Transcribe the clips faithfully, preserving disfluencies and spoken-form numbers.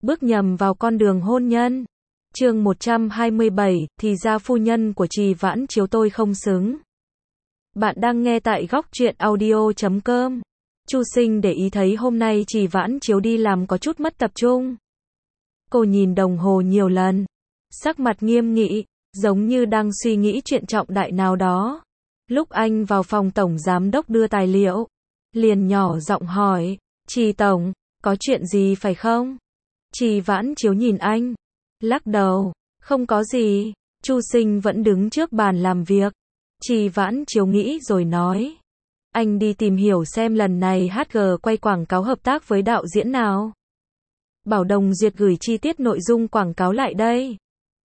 bước nhầm vào con đường hôn nhân. Chương một trăm hai mươi bảy, thì ra phu nhân của Trì Vãn Chiếu tôi không xứng. Bạn đang nghe tại góc truyện audio chấm com. Chu Sinh để ý thấy hôm nay Trì Vãn Chiếu đi làm có chút mất tập trung. Cô nhìn đồng hồ nhiều lần, sắc mặt nghiêm nghị, giống như đang suy nghĩ chuyện trọng đại nào đó. Lúc anh vào phòng tổng giám đốc đưa tài liệu, liền nhỏ giọng hỏi, Trì tổng, có chuyện gì phải không? Trì Vãn Chiếu nhìn anh, lắc đầu, không có gì. Chu Sinh vẫn đứng trước bàn làm việc. Trì Vãn Chiếu nghĩ rồi nói, anh đi tìm hiểu xem lần này hát giê quay quảng cáo hợp tác với đạo diễn nào. Bảo Đồng Duyệt gửi chi tiết nội dung quảng cáo lại đây.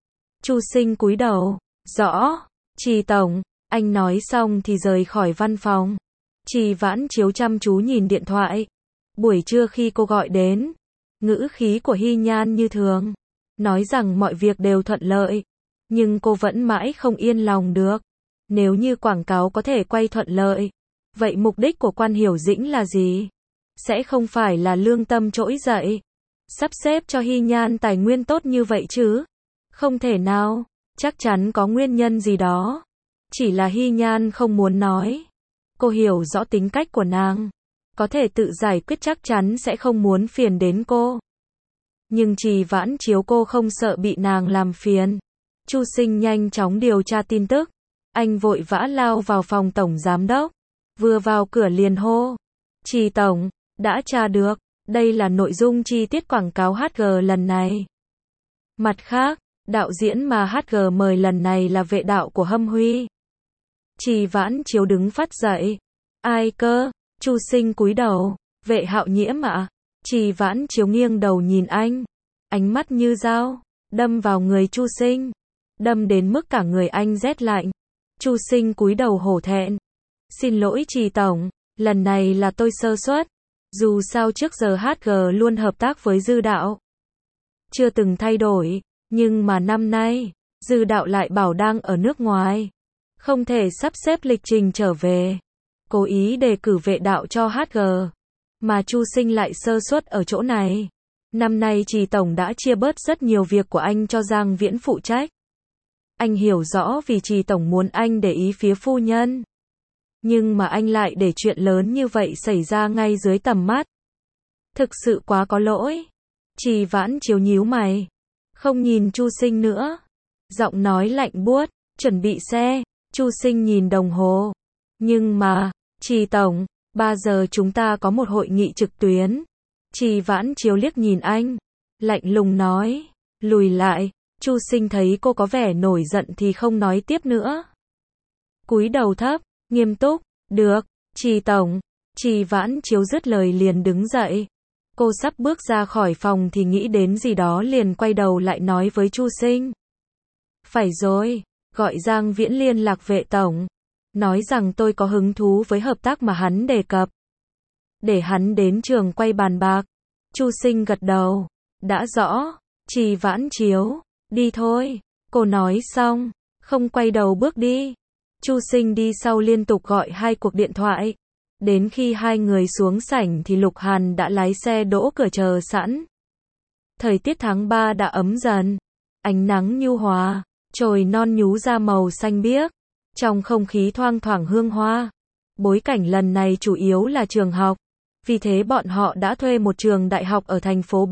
Chu Sinh cúi đầu, rõ, Trì tổng. Anh nói xong thì rời khỏi văn phòng. Trì Vãn Chiếu chăm chú nhìn điện thoại. Buổi trưa khi cô gọi đến, ngữ khí của Hy Nhan như thường, nói rằng mọi việc đều thuận lợi, nhưng cô vẫn mãi không yên lòng được. Nếu như quảng cáo có thể quay thuận lợi, vậy mục đích của Quan Hiểu Dĩnh là gì? Sẽ không phải là lương tâm trỗi dậy, sắp xếp cho Hy Nhan tài nguyên tốt như vậy chứ? Không thể nào, chắc chắn có nguyên nhân gì đó. Chỉ là Hy Nhan không muốn nói. Cô hiểu rõ tính cách của nàng, có thể tự giải quyết chắc chắn sẽ không muốn phiền đến cô. Nhưng Trì Vãn Chiếu cô không sợ bị nàng làm phiền. Chu Sinh nhanh chóng điều tra tin tức. Anh vội vã lao vào phòng tổng giám đốc. Vừa vào cửa liền hô, Trì tổng, đã tra được, đây là nội dung chi tiết quảng cáo hát giê lần này. Mặt khác, đạo diễn mà hát giê mời lần này là vệ đạo của Hâm Huy. Trì Vãn Chiếu đứng phát dậy. Ai cơ? Chu Sinh cúi đầu. Vệ Hạo Nhiễm ạ? Trì Vãn Chiếu nghiêng đầu nhìn anh, ánh mắt như dao đâm vào người Chu Sinh, đâm đến mức cả người anh rét lạnh. Chu Sinh cúi đầu hổ thẹn. Xin lỗi Trì tổng, lần này là tôi sơ suất. Dù sao trước giờ hát giê luôn hợp tác với Dư đạo, chưa từng thay đổi, nhưng mà năm nay, Dư đạo lại bảo đang ở nước ngoài, không thể sắp xếp lịch trình trở về. Cố ý đề cử vệ đạo cho hát giê, mà Chu Sinh lại sơ suất ở chỗ này. Năm nay Trì tổng đã chia bớt rất nhiều việc của anh cho Giang Viễn phụ trách. Anh hiểu rõ vì Trì tổng muốn anh để ý phía phu nhân, nhưng mà anh lại để chuyện lớn như vậy xảy ra ngay dưới tầm mắt. Thực sự quá có lỗi. Trì Vãn Chiếu nhíu mày, không nhìn Chu Sinh nữa, giọng nói lạnh buốt, chuẩn bị xe. Chu Sinh nhìn đồng hồ. Nhưng mà, Trì tổng, ba giờ chúng ta có một hội nghị trực tuyến. Trì Vãn Chiếu liếc nhìn anh, lạnh lùng nói, lùi lại. Chu Sinh thấy cô có vẻ nổi giận thì không nói tiếp nữa. Cúi đầu thấp, nghiêm túc, được, Trì tổng. Trì Vãn Chiếu dứt lời liền đứng dậy. Cô sắp bước ra khỏi phòng thì nghĩ đến gì đó liền quay đầu lại nói với Chu Sinh. Phải rồi, gọi Giang Viễn liên lạc vệ tổng, nói rằng tôi có hứng thú với hợp tác mà hắn đề cập, để hắn đến trường quay bàn bạc. Chu Sinh gật đầu, đã rõ. Trì Vãn Chiếu, đi thôi. Cô nói xong, không quay đầu bước đi. Chu Sinh đi sau liên tục gọi hai cuộc điện thoại. Đến khi hai người xuống sảnh thì Lục Hàn đã lái xe đỗ cửa chờ sẵn. Thời tiết tháng ba đã ấm dần, ánh nắng nhu hòa, chồi non nhú ra màu xanh biếc, trong không khí thoang thoảng hương hoa. Bối cảnh lần này chủ yếu là trường học, vì thế bọn họ đã thuê một trường đại học ở thành phố B.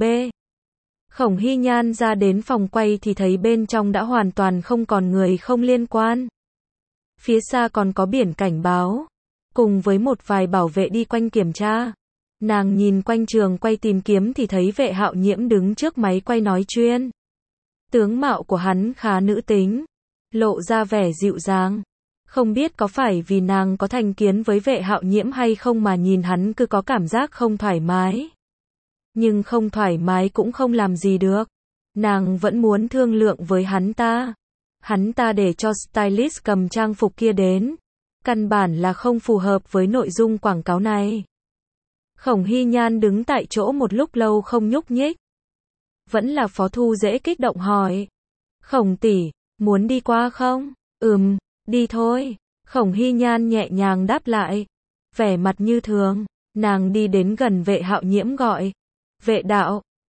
Khổng Hy Nhan ra đến phòng quay thì thấy bên trong đã hoàn toàn không còn người không liên quan. Phía xa còn có biển cảnh báo, cùng với một vài bảo vệ đi quanh kiểm tra. Nàng nhìn quanh trường quay tìm kiếm thì thấy Vệ Hạo Nhiễm đứng trước máy quay nói chuyên. Tướng mạo của hắn khá nữ tính, lộ ra vẻ dịu dàng. Không biết có phải vì nàng có thành kiến với Vệ Hạo Nhiễm hay không mà nhìn hắn cứ có cảm giác không thoải mái. Nhưng không thoải mái cũng không làm gì được. Nàng vẫn muốn thương lượng với hắn ta. Hắn ta để cho stylist cầm trang phục kia đến. Căn bản là không phù hợp với nội dung quảng cáo này. Khổng Hy Nhan đứng tại chỗ một lúc lâu không nhúc nhích. Vẫn là Phó Thu Dễ kích động hỏi. Khổng tỷ, muốn đi qua không? Ừm, đi thôi. Khổng Hy Nhan nhẹ nhàng đáp lại. Vẻ mặt như thường, nàng đi đến gần Vệ Hạo Nhiễm gọi. Vệ đạo,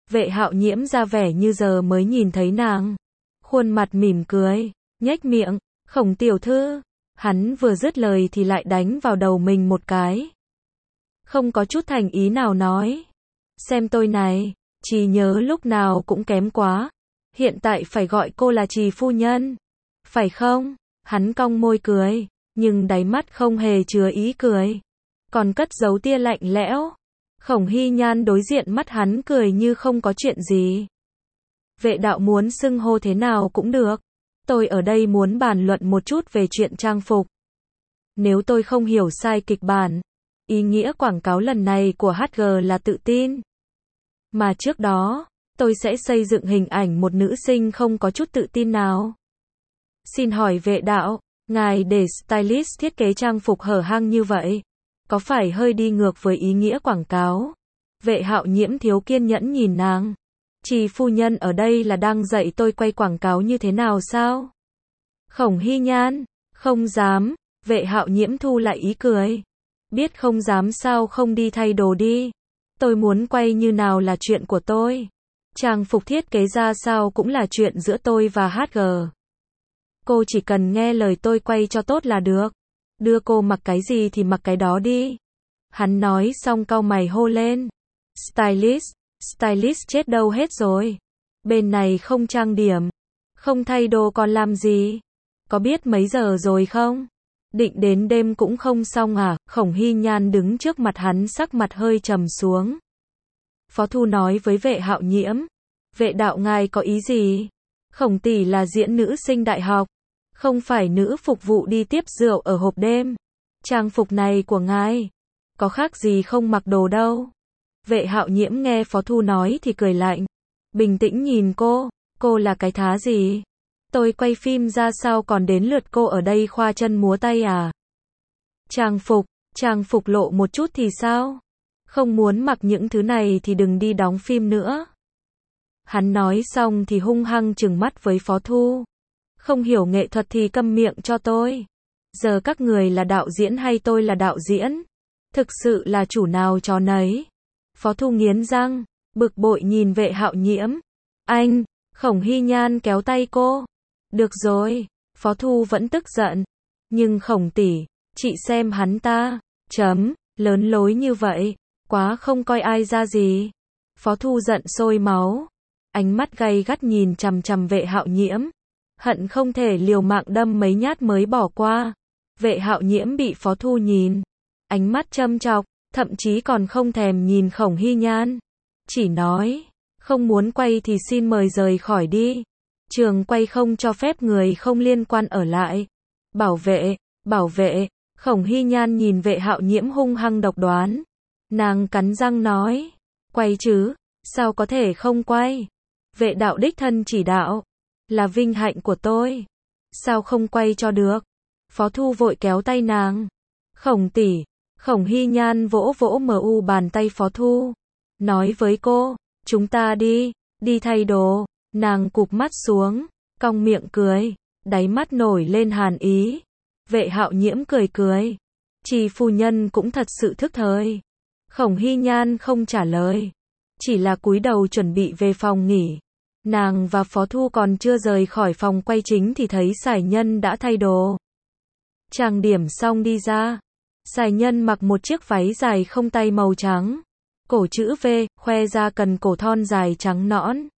Vệ Hạo Nhiễm ra vẻ như giờ mới nhìn thấy nàng. Khuôn mặt mỉm cười, nhếch miệng, Khổng tiểu thư. Hắn vừa dứt lời thì lại đánh vào đầu mình một cái. Không có chút thành ý nào nói. Xem tôi này, trí nhớ lúc nào cũng kém quá. Hiện tại phải gọi cô là Trì phu nhân. Phải không? Hắn cong môi cười, nhưng đáy mắt không hề chứa ý cười. Còn cất giấu tia lạnh lẽo. Khổng Hy Nhan đối diện mắt hắn cười như không có chuyện gì. Vệ đạo muốn xưng hô thế nào cũng được. Tôi ở đây muốn bàn luận một chút về chuyện trang phục. Nếu tôi không hiểu sai kịch bản, ý nghĩa quảng cáo lần này của hát giê là tự tin. Mà trước đó, tôi sẽ xây dựng hình ảnh một nữ sinh không có chút tự tin nào. Xin hỏi vệ đạo, ngài để stylist thiết kế trang phục hở hang như vậy, có phải hơi đi ngược với ý nghĩa quảng cáo? Vệ Hạo Nhiễm thiếu kiên nhẫn nhìn nàng. Trì phu nhân ở đây là đang dạy tôi quay quảng cáo như thế nào sao? Khổng Hy Nhan, không dám. Vệ Hạo Nhiễm thu lại ý cười. Biết không dám sao không đi thay đồ đi. Tôi muốn quay như nào là chuyện của tôi. Trang phục thiết kế ra sao cũng là chuyện giữa tôi và hát giê. Cô chỉ cần nghe lời tôi quay cho tốt là được. Đưa cô mặc cái gì thì mặc cái đó đi. Hắn nói xong cau mày hô lên. Stylist, stylist chết đâu hết rồi. Bên này không trang điểm, không thay đồ còn làm gì. Có biết mấy giờ rồi không? Định đến đêm cũng không xong à? Khổng Hy Nhan đứng trước mặt hắn sắc mặt hơi trầm xuống. Phó Thu nói với Vệ Hạo Nhiễm. Vệ đạo ngài có ý gì? Khổng tỷ là diễn nữ sinh đại học, không phải nữ phục vụ đi tiếp rượu ở hộp đêm. Trang phục này của ngài, có khác gì không mặc đồ đâu. Vệ Hạo Nhiễm nghe Phó Thu nói thì cười lạnh. Bình tĩnh nhìn cô, cô là cái thá gì? Tôi quay phim ra sao còn đến lượt cô ở đây khoa chân múa tay à? Trang phục, trang phục lộ một chút thì sao? Không muốn mặc những thứ này thì đừng đi đóng phim nữa. Hắn nói xong thì hung hăng trừng mắt với Phó Thu. Không hiểu nghệ thuật thì câm miệng cho tôi. Giờ các người là đạo diễn hay tôi là đạo diễn? Thực sự là chủ nào chó nấy. Phó Thu nghiến răng, bực bội nhìn Vệ Hạo Nhiễm. Anh, Khổng Hy Nhan kéo tay cô. Được rồi, Phó Thu vẫn tức giận. Nhưng Khổng tỷ, chị xem hắn ta, chấm, lớn lối như vậy, quá không coi ai ra gì. Phó Thu giận sôi máu. Ánh mắt gay gắt nhìn chằm chằm Vệ Hạo Nhiễm. Hận không thể liều mạng đâm mấy nhát mới bỏ qua. Vệ Hạo Nhiễm bị Phó Thu nhìn. Ánh mắt châm chọc, thậm chí còn không thèm nhìn Khổng Hy Nhan. Chỉ nói, không muốn quay thì xin mời rời khỏi đi. Trường quay không cho phép người không liên quan ở lại. Bảo vệ, bảo vệ. Khổng Hy Nhan nhìn Vệ Hạo Nhiễm hung hăng độc đoán. Nàng cắn răng nói, quay chứ, sao có thể không quay? Vệ đạo đích thân chỉ đạo, là vinh hạnh của tôi. Sao không quay cho được? Phó Thu vội kéo tay nàng. Khổng tỷ, Khổng Hy Nhan vỗ vỗ mờ u bàn tay Phó Thu. Nói với cô, chúng ta đi, đi thay đồ. Nàng cụp mắt xuống, cong miệng cười, đáy mắt nổi lên hàn ý. Vệ Hạo Nhiễm cười cười. Trì phu nhân cũng thật sự thức thời. Khổng Hy Nhan không trả lời, chỉ là cúi đầu chuẩn bị về phòng nghỉ. Nàng và Phó Thu còn chưa rời khỏi phòng quay chính thì thấy Sải Nhân đã thay đồ. Trang điểm xong đi ra. Sải Nhân mặc một chiếc váy dài không tay màu trắng, cổ chữ V, khoe ra cần cổ thon dài trắng nõn.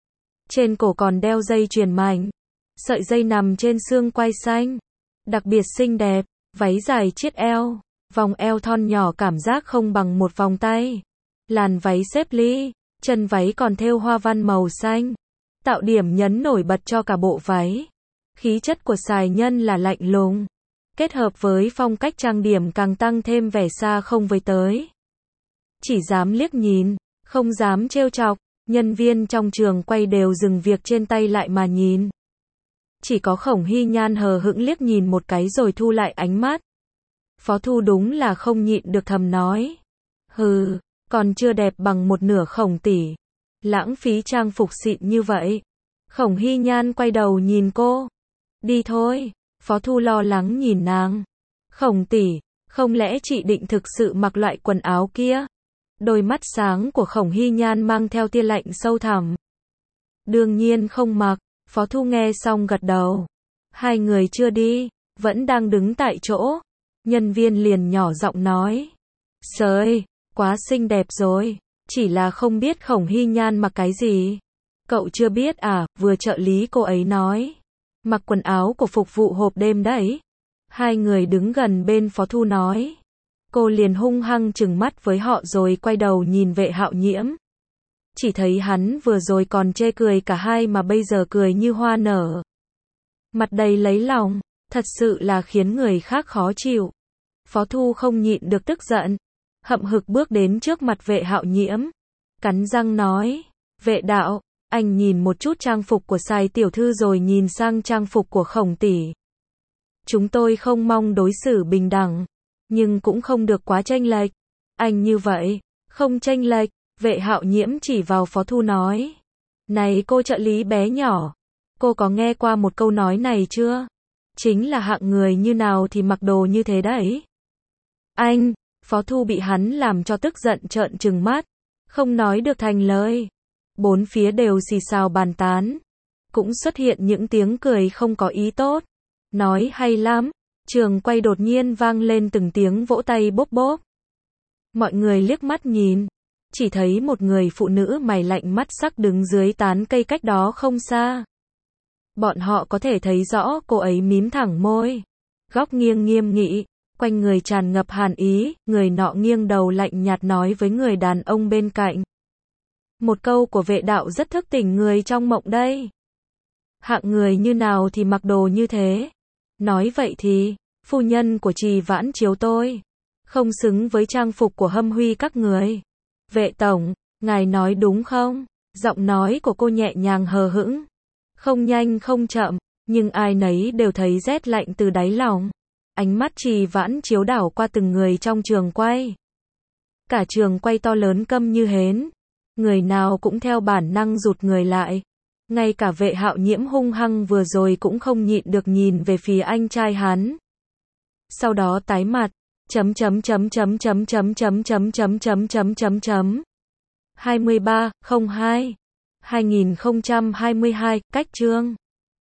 Trên cổ còn đeo dây chuyền mảnh, sợi dây nằm trên xương quai xanh, đặc biệt xinh đẹp. Váy dài chiết eo, vòng eo thon nhỏ cảm giác không bằng một vòng tay. Làn váy xếp ly, chân váy còn thêu hoa văn màu xanh, tạo điểm nhấn nổi bật cho cả bộ váy. Khí chất của Sải Nhân là lạnh lùng, kết hợp với phong cách trang điểm càng tăng thêm vẻ xa không với tới. Chỉ dám liếc nhìn, không dám trêu chọc. Nhân viên trong trường quay đều dừng việc trên tay lại mà nhìn. Chỉ có Khổng Hy Nhan hờ hững liếc nhìn một cái rồi thu lại ánh mắt. Phó Thu đúng là không nhịn được thầm nói. Hừ, còn chưa đẹp bằng một nửa Khổng tỷ. Lãng phí trang phục xịn như vậy. Khổng Hy Nhan quay đầu nhìn cô. Đi thôi. Phó Thu lo lắng nhìn nàng. Khổng tỷ, không lẽ chị định thực sự mặc loại quần áo kia? Đôi mắt sáng của Khổng Hy Nhan mang theo tia lạnh sâu thẳm. Đương nhiên không mặc, Phó Thu nghe xong gật đầu. Hai người chưa đi, vẫn đang đứng tại chỗ. Nhân viên liền nhỏ giọng nói. Sới, quá xinh đẹp rồi, chỉ là không biết Khổng Hy Nhan mặc cái gì. Cậu chưa biết à, vừa trợ lý cô ấy nói. Mặc quần áo của phục vụ hộp đêm đấy. Hai người đứng gần bên Phó Thu nói. Cô liền hung hăng trừng mắt với họ rồi quay đầu nhìn Vệ Hạo Nhiễm. Chỉ thấy hắn vừa rồi còn chê cười cả hai mà bây giờ cười như hoa nở. Mặt đầy lấy lòng, thật sự là khiến người khác khó chịu. Phó Thu không nhịn được tức giận, hậm hực bước đến trước mặt Vệ Hạo Nhiễm, cắn răng nói, Vệ đạo, anh nhìn một chút trang phục của Sài tiểu thư rồi nhìn sang trang phục của Khổng tỷ. Chúng tôi không mong đối xử bình đẳng, nhưng cũng không được quá chênh lệch. Anh như vậy, không chênh lệch. Vệ Hạo Nhiễm chỉ vào Phó Thu nói. Này cô trợ lý bé nhỏ, cô có nghe qua một câu nói này chưa? Chính là hạng người như nào thì mặc đồ như thế đấy. Anh, Phó Thu bị hắn làm cho tức giận trợn trừng mắt, không nói được thành lời. Bốn phía đều xì xào bàn tán, cũng xuất hiện những tiếng cười không có ý tốt. Nói hay lắm, trường quay đột nhiên vang lên từng tiếng vỗ tay bốp bốp. Mọi người liếc mắt nhìn, chỉ thấy một người phụ nữ mày lạnh mắt sắc đứng dưới tán cây cách đó không xa. Bọn họ có thể thấy rõ cô ấy mím thẳng môi, góc nghiêng nghiêm nghị, quanh người tràn ngập hàn ý, người nọ nghiêng đầu lạnh nhạt nói với người đàn ông bên cạnh. Một câu của Vệ đạo rất thức tỉnh người trong mộng đây. Hạng người như nào thì mặc đồ như thế. Nói vậy thì, phu nhân của Trì Vãn Chiếu tôi, không xứng với trang phục của Hâm Huy các người. Vệ tổng, ngài nói đúng không? Giọng nói của cô nhẹ nhàng hờ hững, không nhanh không chậm, nhưng ai nấy đều thấy rét lạnh từ đáy lòng. Ánh mắt Trì Vãn Chiếu đảo qua từng người trong trường quay. Cả trường quay to lớn câm như hến, người nào cũng theo bản năng rụt người lại. Ngay cả Vệ Hạo Nhiễm hung hăng vừa rồi cũng không nhịn được nhìn về phía anh trai hắn. Sau đó tái mặt, chấm chấm chấm chấm chấm chấm chấm chấm chấm chấm chấm chấm chấm. hai mươi ba không hai hai nghìn không trăm hai mươi hai, cách chương